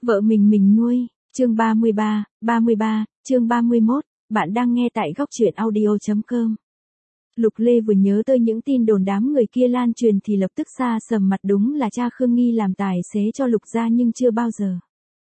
Vợ mình nuôi, chương 33, chương 31, bạn đang nghe tại góc truyện audio.com. Lục Lê vừa nhớ tới những tin đồn đám người kia lan truyền thì lập tức xa sầm mặt, đúng là cha Khương Nghi làm tài xế cho Lục gia nhưng chưa bao giờ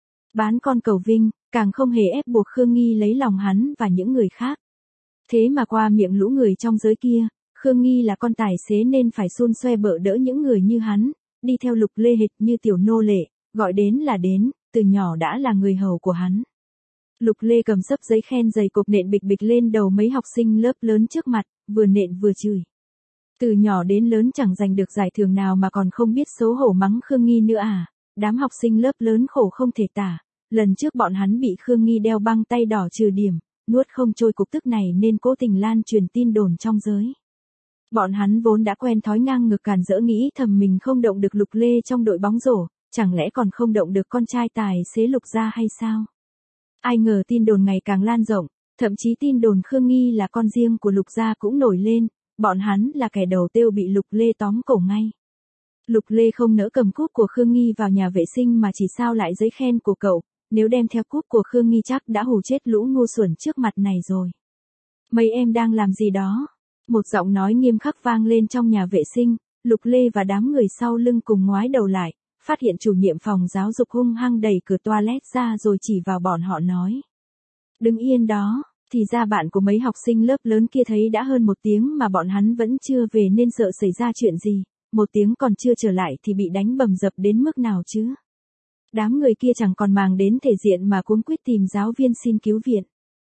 bán con cầu vinh, càng không hề ép buộc Khương Nghi lấy lòng hắn và những người khác. Thế mà qua miệng lũ người trong giới kia, Khương Nghi là con tài xế nên phải xun xoe bợ đỡ những người như hắn, đi theo Lục Lê hệt như tiểu nô lệ, gọi đến là đến, từ nhỏ đã là người hầu của hắn. Lục Lê cầm xấp giấy khen dày cộp nện bịch bịch lên đầu mấy học sinh lớp lớn trước mặt, vừa nện vừa chửi. Từ nhỏ đến lớn chẳng giành được giải thưởng nào mà còn không biết xấu hổ mắng Khương Nghi nữa à, đám học sinh lớp lớn khổ không thể tả. Lần trước bọn hắn bị Khương Nghi đeo băng tay đỏ trừ điểm, nuốt không trôi cục tức này nên cố tình lan truyền tin đồn trong giới. Bọn hắn vốn đã quen thói ngang ngược càn rỡ, nghĩ thầm mình không động được Lục Lê trong đội bóng rổ, chẳng lẽ còn không động được con trai tài xế Lục gia hay sao? Ai ngờ tin đồn ngày càng lan rộng, thậm chí tin đồn Khương Nghi là con riêng của Lục gia cũng nổi lên, bọn hắn là kẻ đầu tiêu bị Lục Lê tóm cổ ngay. Lục Lê không nỡ cầm cúp của Khương Nghi vào nhà vệ sinh mà chỉ sao lại giấy khen của cậu, nếu đem theo cúp của Khương Nghi chắc đã hù chết lũ ngu xuẩn trước mặt này rồi. Mấy em đang làm gì đó? Một giọng nói nghiêm khắc vang lên trong nhà vệ sinh, Lục Lê và đám người sau lưng cùng ngoái đầu lại, phát hiện chủ nhiệm phòng giáo dục hung hăng đẩy cửa toilet ra rồi chỉ vào bọn họ nói. Đứng yên đó, thì ra bạn của mấy học sinh lớp lớn kia thấy đã hơn 1 tiếng mà bọn hắn vẫn chưa về nên sợ xảy ra chuyện gì, 1 tiếng còn chưa trở lại thì bị đánh bầm dập đến mức nào chứ. Đám người kia chẳng còn màng đến thể diện mà cuống quýt tìm giáo viên xin cứu viện.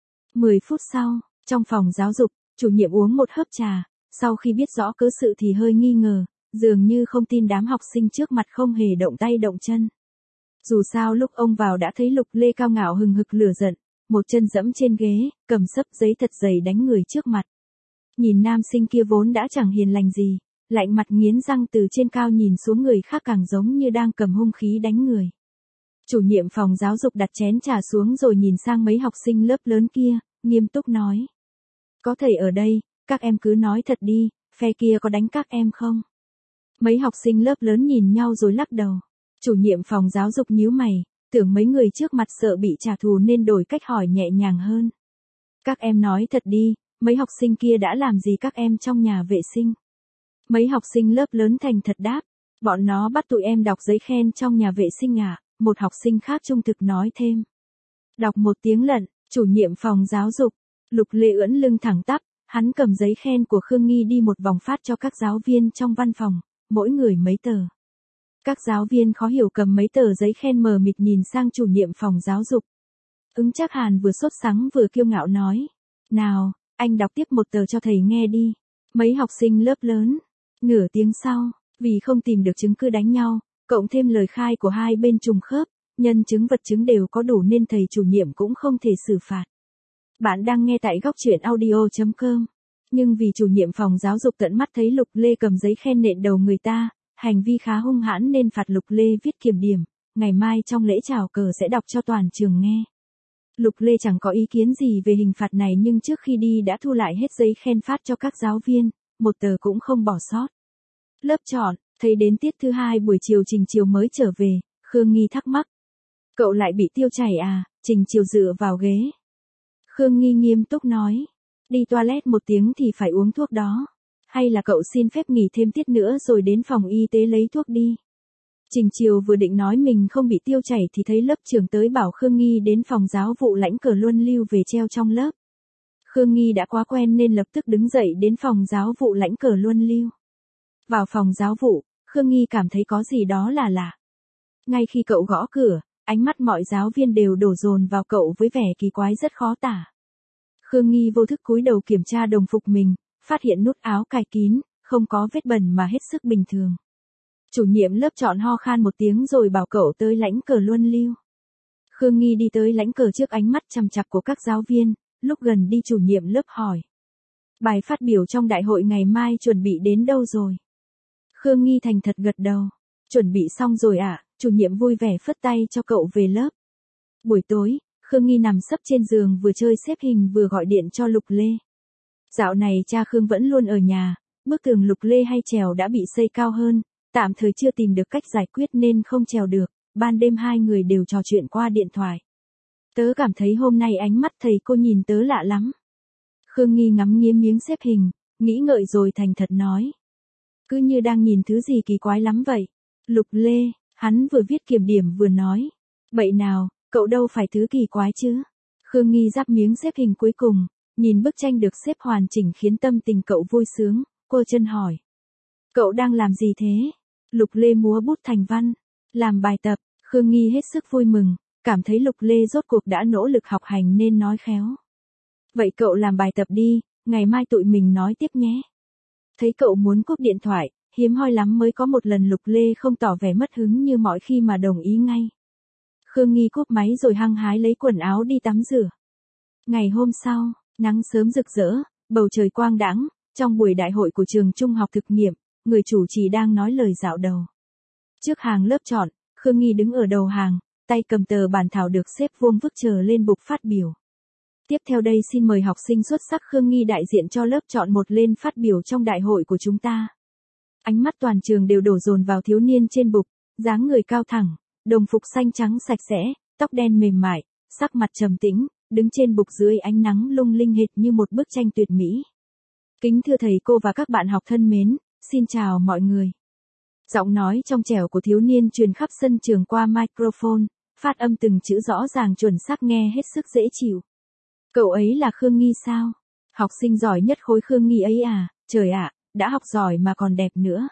10 phút sau, trong phòng giáo dục, chủ nhiệm uống một hớp trà, sau khi biết rõ cớ sự thì hơi nghi ngờ, dường như không tin đám học sinh trước mặt không hề động tay động chân. Dù sao lúc ông vào đã thấy Lục Lê cao ngạo hừng hực lửa giận, một chân dẫm trên ghế, cầm xấp giấy thật dày đánh người trước mặt. Nhìn nam sinh kia vốn đã chẳng hiền lành gì, lạnh mặt nghiến răng từ trên cao nhìn xuống người khác càng giống như đang cầm hung khí đánh người. Chủ nhiệm phòng giáo dục đặt chén trà xuống rồi nhìn sang mấy học sinh lớp lớn kia, nghiêm túc nói. Có thầy ở đây, các em cứ nói thật đi, phe kia có đánh các em không? Mấy học sinh lớp lớn nhìn nhau rồi lắc đầu. Chủ nhiệm phòng giáo dục nhíu mày, tưởng mấy người trước mặt sợ bị trả thù nên đổi cách hỏi nhẹ nhàng hơn. Các em nói thật đi, mấy học sinh kia đã làm gì các em trong nhà vệ sinh? Mấy học sinh lớp lớn thành thật đáp, bọn nó bắt tụi em đọc giấy khen trong nhà vệ sinh à? Một học sinh khác trung thực nói thêm. Đọc 1 tiếng lận, chủ nhiệm phòng giáo dục, Lục Lê ưỡn lưng thẳng tắp, hắn cầm giấy khen của Khương Nghi đi một vòng phát cho các giáo viên trong văn phòng, mỗi người mấy tờ. Các giáo viên khó hiểu cầm mấy tờ giấy khen mờ mịt nhìn sang chủ nhiệm phòng giáo dục. Ứng Trác Hàn vừa sốt sắng vừa kiêu ngạo nói. Nào, anh đọc tiếp 1 tờ cho thầy nghe đi. Mấy học sinh lớp lớn. Nửa tiếng sau, vì không tìm được chứng cứ đánh nhau, cộng thêm lời khai của hai bên trùng khớp, nhân chứng vật chứng đều có đủ nên thầy chủ nhiệm cũng không thể xử phạt. Bạn đang nghe tại góc truyện audio.com. Nhưng vì chủ nhiệm phòng giáo dục tận mắt thấy Lục Lê cầm giấy khen nện đầu người ta, hành vi khá hung hãn nên phạt Lục Lê viết kiểm điểm, ngày mai trong lễ chào cờ sẽ đọc cho toàn trường nghe. Lục Lê chẳng có ý kiến gì về hình phạt này nhưng trước khi đi đã thu lại hết giấy khen phát cho các giáo viên, 1 tờ cũng không bỏ sót. Lớp chọn, thấy đến tiết thứ 2 buổi chiều Trình Chiều mới trở về, Khương Nghi thắc mắc. Cậu lại bị tiêu chảy à? Trình Chiều dựa vào ghế. Khương Nghi nghiêm túc nói. Đi toilet 1 tiếng thì phải uống thuốc đó. Hay là cậu xin phép nghỉ thêm tiết nữa rồi đến phòng y tế lấy thuốc đi. Trình Chiều vừa định nói mình không bị tiêu chảy thì thấy lớp trưởng tới bảo Khương Nghi đến phòng giáo vụ lãnh cờ luân lưu về treo trong lớp. Khương Nghi đã quá quen nên lập tức đứng dậy đến phòng giáo vụ lãnh cờ luân lưu. Vào phòng giáo vụ, Khương Nghi cảm thấy có gì đó là lạ. Ngay khi cậu gõ cửa, ánh mắt mọi giáo viên đều đổ dồn vào cậu với vẻ kỳ quái rất khó tả. Khương Nghi vô thức cúi đầu kiểm tra đồng phục mình, phát hiện nút áo cài kín, không có vết bẩn mà hết sức bình thường. Chủ nhiệm lớp chọn ho khan 1 tiếng rồi bảo cậu tới lãnh cờ luân lưu. Khương Nghi đi tới lãnh cờ trước ánh mắt chằm chằm của các giáo viên, lúc gần đi chủ nhiệm lớp hỏi. Bài phát biểu trong đại hội ngày mai chuẩn bị đến đâu rồi? Khương Nghi thành thật gật đầu. Chuẩn bị xong rồi ạ, chủ nhiệm vui vẻ phất tay cho cậu về lớp. Buổi tối, Khương Nghi nằm sấp trên giường vừa chơi xếp hình vừa gọi điện cho Lục Lê. Dạo này cha Khương vẫn luôn ở nhà, bức tường Lục Lê hay trèo đã bị xây cao hơn, tạm thời chưa tìm được cách giải quyết nên không trèo được, ban đêm hai người đều trò chuyện qua điện thoại. Tớ cảm thấy hôm nay ánh mắt thầy cô nhìn tớ lạ lắm. Khương Nghi ngắm nghía miếng xếp hình, nghĩ ngợi rồi thành thật nói. Cứ như đang nhìn thứ gì kỳ quái lắm vậy. Lục Lê, hắn vừa viết kiểm điểm vừa nói. Bậy nào, cậu đâu phải thứ kỳ quái chứ. Khương Nghi ráp miếng xếp hình cuối cùng, nhìn bức tranh được xếp hoàn chỉnh khiến tâm tình cậu vui sướng, quơ chân hỏi. Cậu đang làm gì thế? Lục Lê múa bút thành văn. Làm bài tập, Khương Nghi hết sức vui mừng, cảm thấy Lục Lê rốt cuộc đã nỗ lực học hành nên nói khéo. Vậy cậu làm bài tập đi, ngày mai tụi mình nói tiếp nhé. Thấy cậu muốn cúp điện thoại, hiếm hoi lắm mới có một lần Lục Lê không tỏ vẻ mất hứng như mọi khi mà đồng ý ngay. Khương Nghi cúp máy rồi hăng hái lấy quần áo đi tắm rửa. Ngày hôm sau, nắng sớm rực rỡ, bầu trời quang đãng, trong buổi đại hội của trường trung học thực nghiệm, người chủ trì đang nói lời dạo đầu. Trước hàng lớp chọn, Khương Nghi đứng ở đầu hàng, tay cầm tờ bản thảo được xếp vuông vức chờ lên bục phát biểu. Tiếp theo đây xin mời học sinh xuất sắc Khương Nghi đại diện cho lớp chọn 1 lên phát biểu trong đại hội của chúng ta. Ánh mắt toàn trường đều đổ dồn vào thiếu niên trên bục, dáng người cao thẳng, đồng phục xanh trắng sạch sẽ, tóc đen mềm mại, sắc mặt trầm tĩnh, đứng trên bục dưới ánh nắng lung linh hệt như một bức tranh tuyệt mỹ. Kính thưa thầy cô và các bạn học thân mến, xin chào mọi người. Giọng nói trong trẻo của thiếu niên truyền khắp sân trường qua microphone, phát âm từng chữ rõ ràng chuẩn xác nghe hết sức dễ chịu. Cậu ấy là Khương Nghi sao? Học sinh giỏi nhất khối Khương Nghi ấy à, trời ạ, đã học giỏi mà còn đẹp nữa.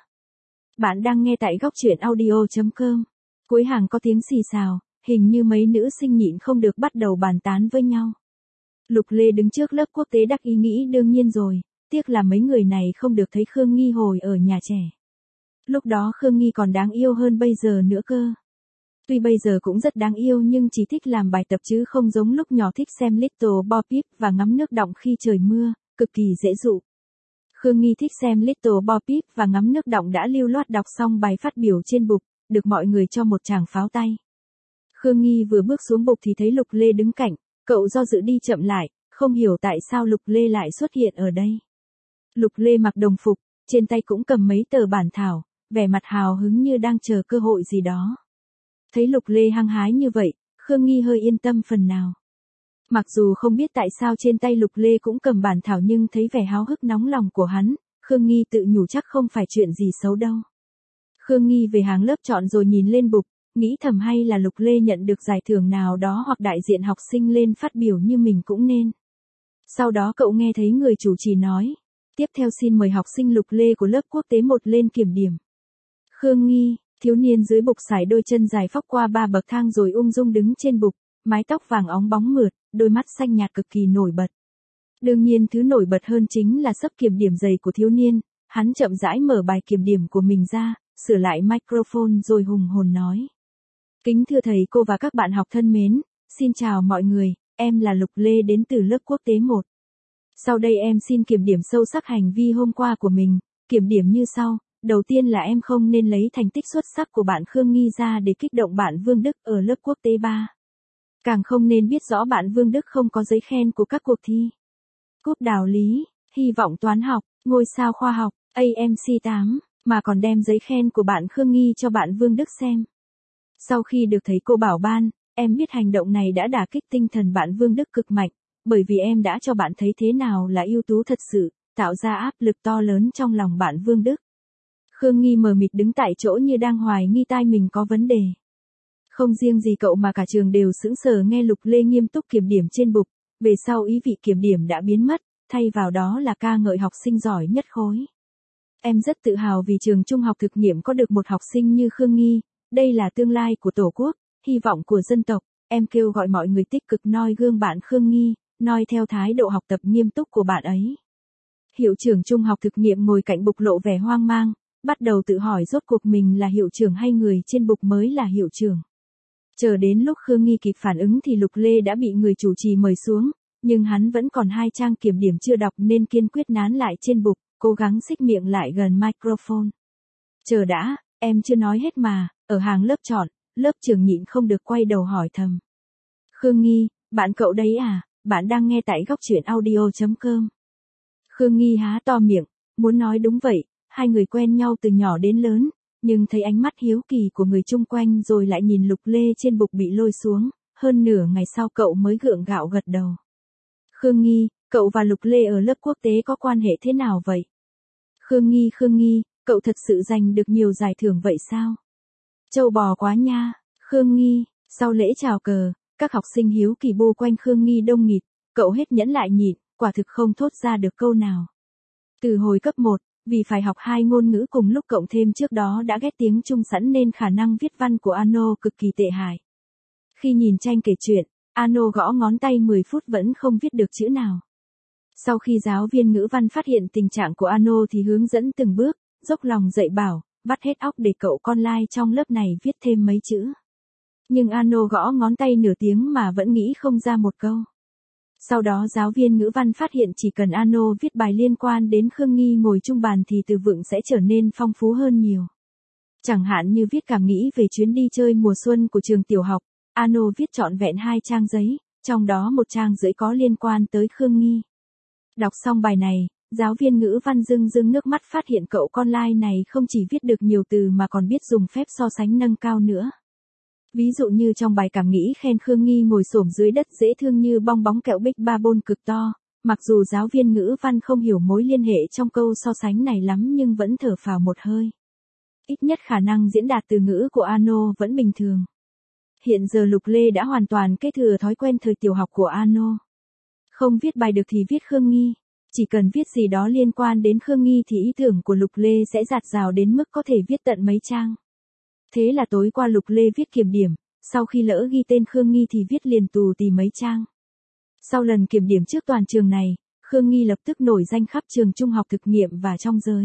Bạn đang nghe tại góc truyện audio.com. Cuối hàng có tiếng xì xào, hình như mấy nữ sinh nhịn không được bắt đầu bàn tán với nhau. Lục Lê đứng trước lớp quốc tế đắc ý nghĩ đương nhiên rồi, tiếc là mấy người này không được thấy Khương Nghi hồi ở nhà trẻ. Lúc đó Khương Nghi còn đáng yêu hơn bây giờ nữa cơ. Tuy bây giờ cũng rất đáng yêu nhưng chỉ thích làm bài tập chứ không giống lúc nhỏ thích xem Little Bo Peep và ngắm nước đọng khi trời mưa, cực kỳ dễ dụ. Khương Nghi thích xem Little Bo Peep và ngắm nước đọng đã lưu loát đọc xong bài phát biểu trên bục, được mọi người cho một tràng pháo tay. Khương Nghi vừa bước xuống bục thì thấy Lục Lê đứng cạnh, cậu do dự đi chậm lại, không hiểu tại sao Lục Lê lại xuất hiện ở đây. Lục Lê mặc đồng phục, trên tay cũng cầm mấy tờ bản thảo, vẻ mặt hào hứng như đang chờ cơ hội gì đó. Thấy Lục Lê hăng hái như vậy, Khương Nghi hơi yên tâm phần nào. Mặc dù không biết tại sao trên tay Lục Lê cũng cầm bản thảo nhưng thấy vẻ háo hức nóng lòng của hắn, Khương Nghi tự nhủ chắc không phải chuyện gì xấu đâu. Khương Nghi về hàng lớp chọn rồi nhìn lên bục, nghĩ thầm hay là Lục Lê nhận được giải thưởng nào đó hoặc đại diện học sinh lên phát biểu như mình cũng nên. Sau đó cậu nghe thấy người chủ trì nói, tiếp theo xin mời học sinh Lục Lê của lớp quốc tế 1 lên kiểm điểm. Khương Nghi, thiếu niên dưới bục sải đôi chân dài phóc qua 3 bậc thang rồi ung dung đứng trên bục, mái tóc vàng óng bóng mượt, đôi mắt xanh nhạt cực kỳ nổi bật. Đương nhiên thứ nổi bật hơn chính là sấp kiểm điểm dày của thiếu niên, hắn chậm rãi mở bài kiểm điểm của mình ra, sửa lại microphone rồi hùng hồn nói. Kính thưa thầy cô và các bạn học thân mến, xin chào mọi người, em là Lục Lê đến từ lớp quốc tế 1. Sau đây em xin kiểm điểm sâu sắc hành vi hôm qua của mình, kiểm điểm như sau. Đầu tiên là em không nên lấy thành tích xuất sắc của bạn Khương Nghi ra để kích động bạn Vương Đức ở lớp quốc tế 3. Càng không nên biết rõ bạn Vương Đức không có giấy khen của các cuộc thi. Cúp đạo lý, hy vọng toán học, ngôi sao khoa học, AMC 8, mà còn đem giấy khen của bạn Khương Nghi cho bạn Vương Đức xem. Sau khi được thầy cô bảo ban, em biết hành động này đã đả kích tinh thần bạn Vương Đức cực mạnh, bởi vì em đã cho bạn thấy thế nào là ưu tú thật sự, tạo ra áp lực to lớn trong lòng bạn Vương Đức. Khương Nghi mờ mịt đứng tại chỗ như đang hoài nghi tai mình có vấn đề. Không riêng gì cậu mà cả trường đều sững sờ nghe Lục Lê nghiêm túc kiểm điểm trên bục, về sau ý vị kiểm điểm đã biến mất, thay vào đó là ca ngợi học sinh giỏi nhất khối. Em rất tự hào vì trường trung học thực nghiệm có được một học sinh như Khương Nghi, đây là tương lai của Tổ quốc, hy vọng của dân tộc, em kêu gọi mọi người tích cực noi gương bạn Khương Nghi, noi theo thái độ học tập nghiêm túc của bạn ấy. Hiệu trưởng trung học thực nghiệm ngồi cạnh bục lộ vẻ hoang mang, bắt đầu tự hỏi rốt cuộc mình là hiệu trưởng hay người trên bục mới là hiệu trưởng. Chờ đến lúc Khương Nghi kịp phản ứng thì Lục Lê đã bị người chủ trì mời xuống, nhưng hắn vẫn còn 2 trang kiểm điểm chưa đọc nên kiên quyết nán lại trên bục, cố gắng xích miệng lại gần microphone. Chờ đã, em chưa nói hết mà, ở hàng lớp chọn, lớp trưởng nhịn không được quay đầu hỏi thầm. Khương Nghi, bạn cậu đấy à, bạn đang nghe tại góc truyện audio.com. Khương Nghi há to miệng, muốn nói đúng vậy, hai người quen nhau từ nhỏ đến lớn, nhưng thấy ánh mắt hiếu kỳ của người chung quanh rồi lại nhìn Lục Lê trên bục bị lôi xuống, hơn nửa ngày sau cậu mới gượng gạo gật đầu. Khương Nghi, cậu và Lục Lê ở lớp quốc tế có quan hệ thế nào vậy? Khương Nghi, cậu thật sự giành được nhiều giải thưởng vậy sao? Châu bò quá nha. Khương Nghi, sau lễ chào cờ, các học sinh hiếu kỳ bu quanh Khương Nghi đông nghịt, cậu hết nhẫn lại nhịn, quả thực không thốt ra được câu nào. Từ hồi cấp 1, vì phải học 2 ngôn ngữ cùng lúc cộng thêm trước đó đã ghét tiếng Trung sẵn nên khả năng viết văn của Ano cực kỳ tệ hại. Khi nhìn tranh kể chuyện, Ano gõ ngón tay 10 phút vẫn không viết được chữ nào. Sau khi giáo viên ngữ văn phát hiện tình trạng của Ano thì hướng dẫn từng bước, dốc lòng dạy bảo, vắt hết óc để cậu con lai trong lớp này viết thêm mấy chữ. Nhưng Ano gõ ngón tay nửa tiếng mà vẫn nghĩ không ra một câu. Sau đó giáo viên ngữ văn phát hiện chỉ cần Ano viết bài liên quan đến Khương Nghi ngồi chung bàn thì từ vựng sẽ trở nên phong phú hơn nhiều. Chẳng hạn như viết cảm nghĩ về chuyến đi chơi mùa xuân của trường tiểu học, Ano viết trọn vẹn 2 trang giấy, trong đó 1 trang rưỡi có liên quan tới Khương Nghi. Đọc xong bài này, giáo viên ngữ văn rưng nước mắt phát hiện cậu con lai này không chỉ viết được nhiều từ mà còn biết dùng phép so sánh nâng cao nữa. Ví dụ như trong bài cảm nghĩ khen Khương Nghi ngồi xổm dưới đất dễ thương như bong bóng kẹo Big Barbon cực to, mặc dù giáo viên ngữ văn không hiểu mối liên hệ trong câu so sánh này lắm nhưng vẫn thở phào một hơi. Ít nhất khả năng diễn đạt từ ngữ của Ano vẫn bình thường. Hiện giờ Lục Lê đã hoàn toàn kế thừa thói quen thời tiểu học của Ano. Không viết bài được thì viết Khương Nghi. Chỉ cần viết gì đó liên quan đến Khương Nghi thì ý tưởng của Lục Lê sẽ dạt dào đến mức có thể viết tận mấy trang. Thế là tối qua Lục Lê viết kiểm điểm, sau khi lỡ ghi tên Khương Nghi thì viết liền tù tì mấy trang. Sau lần kiểm điểm trước toàn trường này, Khương Nghi lập tức nổi danh khắp trường trung học thực nghiệm và trong giới.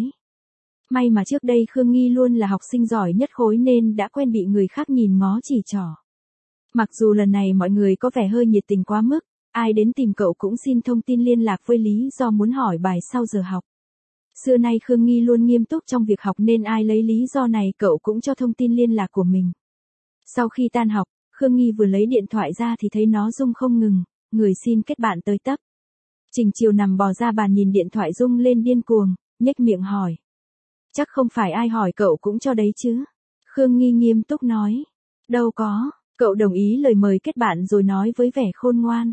May mà trước đây Khương Nghi luôn là học sinh giỏi nhất khối nên đã quen bị người khác nhìn ngó chỉ trỏ. Mặc dù lần này mọi người có vẻ hơi nhiệt tình quá mức, ai đến tìm cậu cũng xin thông tin liên lạc với lý do muốn hỏi bài sau giờ học. Xưa nay Khương Nghi luôn nghiêm túc trong việc học nên ai lấy lý do này cậu cũng cho thông tin liên lạc của mình. Sau khi tan học, Khương Nghi vừa lấy điện thoại ra thì thấy nó rung không ngừng, người xin kết bạn tới tấp. Trình Chiều nằm bò ra bàn nhìn điện thoại rung lên điên cuồng, nhếch miệng hỏi. Chắc không phải ai hỏi cậu cũng cho đấy chứ? Khương Nghi nghiêm túc nói. Đâu có, cậu đồng ý lời mời kết bạn rồi nói với vẻ khôn ngoan.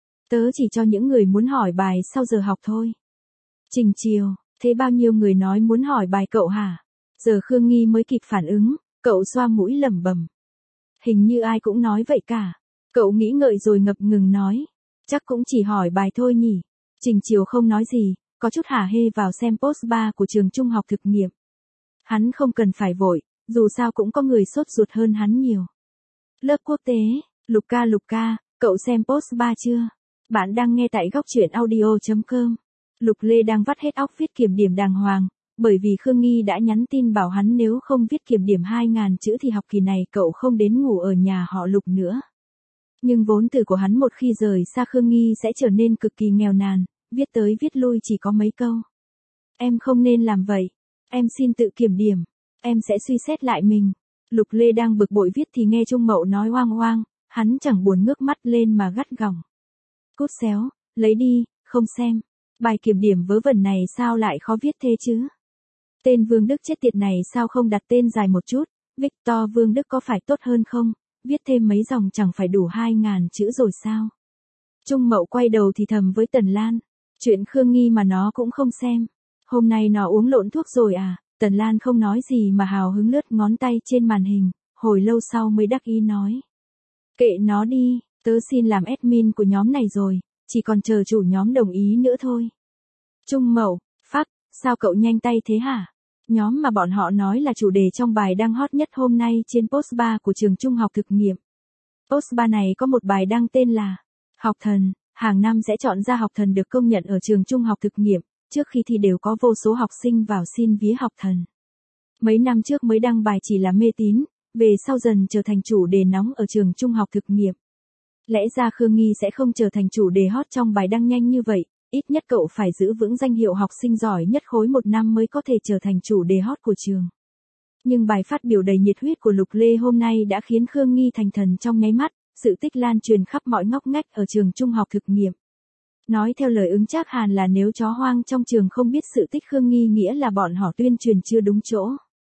Tớ chỉ cho những người muốn hỏi bài sau giờ học thôi. Trình Chiều, thế bao nhiêu người nói muốn hỏi bài cậu hả? Giờ Khương Nghi mới kịp phản ứng, cậu xoa mũi lẩm bẩm. Hình như ai cũng nói vậy cả. Cậu nghĩ ngợi rồi ngập ngừng nói. Chắc cũng chỉ hỏi bài thôi nhỉ. Trình Chiều không nói gì, có chút hả hê vào xem post 3 của trường trung học thực nghiệm. Hắn không cần phải vội, dù sao cũng có người sốt ruột hơn hắn nhiều. Lớp quốc tế, Lục ca, cậu xem post 3 chưa? Bạn đang nghe tại góc truyện audio.com. Lục Lê đang vắt hết óc viết kiểm điểm đàng hoàng, bởi vì Khương Nghi đã nhắn tin bảo hắn nếu không viết kiểm điểm 2.000 chữ thì học kỳ này cậu không đến ngủ ở nhà họ Lục nữa. Nhưng vốn từ của hắn một khi rời xa Khương Nghi sẽ trở nên cực kỳ nghèo nàn, viết tới viết lui chỉ có mấy câu. Em không nên làm vậy, em xin tự kiểm điểm, em sẽ suy xét lại mình. Lục Lê đang bực bội viết thì nghe Trung Mậu nói oang oang, hắn chẳng buồn ngước mắt lên mà gắt gỏng. Cút xéo, lấy đi, không xem. Bài kiểm điểm vớ vẩn này sao lại khó viết thế chứ? Tên Vương Đức chết tiệt này sao không đặt tên dài một chút, Victor Vương Đức có phải tốt hơn không? Viết thêm mấy dòng chẳng phải đủ 2.000 chữ rồi sao? Trung Mậu quay đầu thì thầm với Tần Lan. Chuyện Khương Nghi mà nó cũng không xem. Hôm nay nó uống lộn thuốc rồi à? Tần Lan không nói gì mà hào hứng lướt ngón tay trên màn hình, hồi lâu sau mới đắc ý nói. Kệ nó đi, tớ xin làm admin của nhóm này rồi, chỉ còn chờ chủ nhóm đồng ý nữa thôi. Trung Mậu, phắc, sao cậu nhanh tay thế hả? Nhóm mà bọn họ nói là chủ đề trong bài đang hot nhất hôm nay trên post 3 của trường trung học thực nghiệm. Post 3 này có một bài đăng tên là Học thần, hàng năm sẽ chọn ra học thần được công nhận ở trường trung học thực nghiệm, trước khi thi đều có vô số học sinh vào xin vía học thần. Mấy năm trước mới đăng bài chỉ là mê tín, về sau dần trở thành chủ đề nóng ở trường trung học thực nghiệm. Lẽ ra Khương Nghi sẽ không trở thành chủ đề hot trong bài đăng nhanh như vậy, ít nhất cậu phải giữ vững danh hiệu học sinh giỏi nhất khối 1 năm mới có thể trở thành chủ đề hot của trường. Nhưng bài phát biểu đầy nhiệt huyết của Lục Lê hôm nay đã khiến Khương Nghi thành thần trong nháy mắt, sự tích lan truyền khắp mọi ngóc ngách ở trường trung học thực nghiệm. Nói theo lời ứng Trác Hàn là nếu chó hoang trong trường không biết sự tích Khương Nghi nghĩa là bọn họ tuyên truyền chưa đúng chỗ.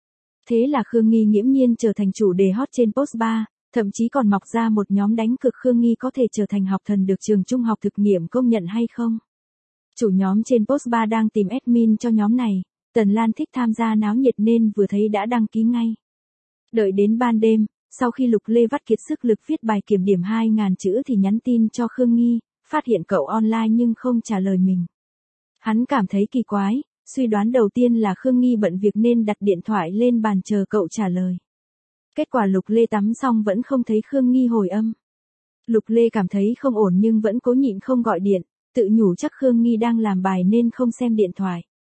Thế là Khương Nghi nghiễm nhiên trở thành chủ đề hot trên post bar, thậm chí còn mọc ra một nhóm đánh cược Khương Nghi có thể trở thành học thần được trường trung học thực nghiệm công nhận hay không. Chủ nhóm trên post bar đang tìm admin cho nhóm này, Tần Lan thích tham gia náo nhiệt nên vừa thấy đã đăng ký ngay. Đợi đến ban đêm, sau khi Lục Lê vắt kiệt sức lực viết bài kiểm điểm 2.000 chữ thì nhắn tin cho Khương Nghi, phát hiện cậu online nhưng không trả lời mình. Hắn cảm thấy kỳ quái, suy đoán đầu tiên là Khương Nghi bận việc nên đặt điện thoại lên bàn chờ cậu trả lời. Kết quả Lục Lê tắm xong vẫn không thấy Khương Nghi hồi âm. Lục Lê cảm thấy không ổn nhưng vẫn cố nhịn không gọi điện, tự nhủ chắc Khương Nghi đang làm bài nên không xem điện thoại.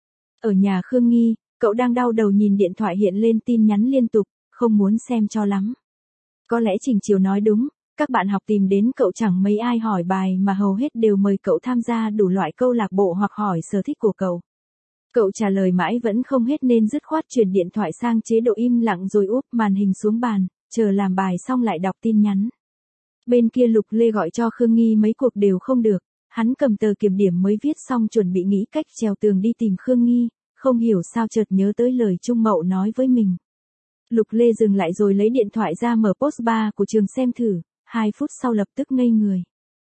Ở nhà Khương Nghi, cậu đang đau đầu nhìn điện thoại hiện lên tin nhắn liên tục, không muốn xem cho lắm. Có lẽ Trình Chiều nói đúng, các bạn học tìm đến cậu chẳng mấy ai hỏi bài mà hầu hết đều mời cậu tham gia đủ loại câu lạc bộ hoặc hỏi sở thích của cậu. Cậu trả lời mãi vẫn không hết nên dứt khoát chuyển điện thoại sang chế độ im lặng rồi úp màn hình xuống bàn, chờ làm bài xong lại đọc tin nhắn. Bên kia Lục Lê gọi cho Khương Nghi mấy cuộc đều không được, hắn cầm tờ kiểm điểm mới viết xong chuẩn bị nghĩ cách trèo tường đi tìm Khương Nghi, không hiểu sao chợt nhớ tới lời Trung Mậu nói với mình. Lục Lê dừng lại rồi lấy điện thoại ra mở post bar của trường xem thử, 2 phút sau lập tức ngây người.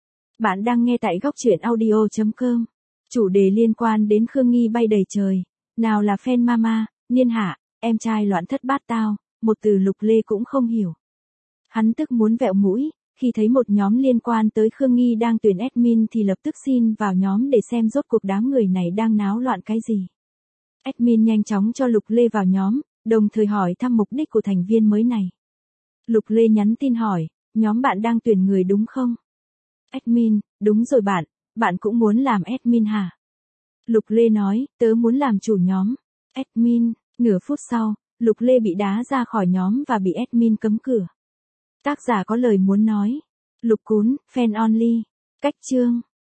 Bạn đang nghe tại góc truyện audio.com. Chủ đề liên quan đến Khương Nghi bay đầy trời, nào là fan mama, niên hạ, em trai loạn thất bát tao, một từ Lục Lê cũng không hiểu. Hắn tức muốn vẹo mũi, khi thấy một nhóm liên quan tới Khương Nghi đang tuyển admin thì lập tức xin vào nhóm để xem rốt cuộc đám người này đang náo loạn cái gì. Admin nhanh chóng cho Lục Lê vào nhóm, đồng thời hỏi thăm mục đích của thành viên mới này. Lục Lê nhắn tin hỏi, nhóm bạn đang tuyển người đúng không? Admin, đúng rồi bạn cũng muốn làm admin hả? Lục Lê nói, tớ muốn làm chủ nhóm. Admin, nửa phút sau, Lục Lê bị đá ra khỏi nhóm và bị admin cấm cửa. Tác giả có lời muốn nói. Lục Cún, fan only. Cách chương.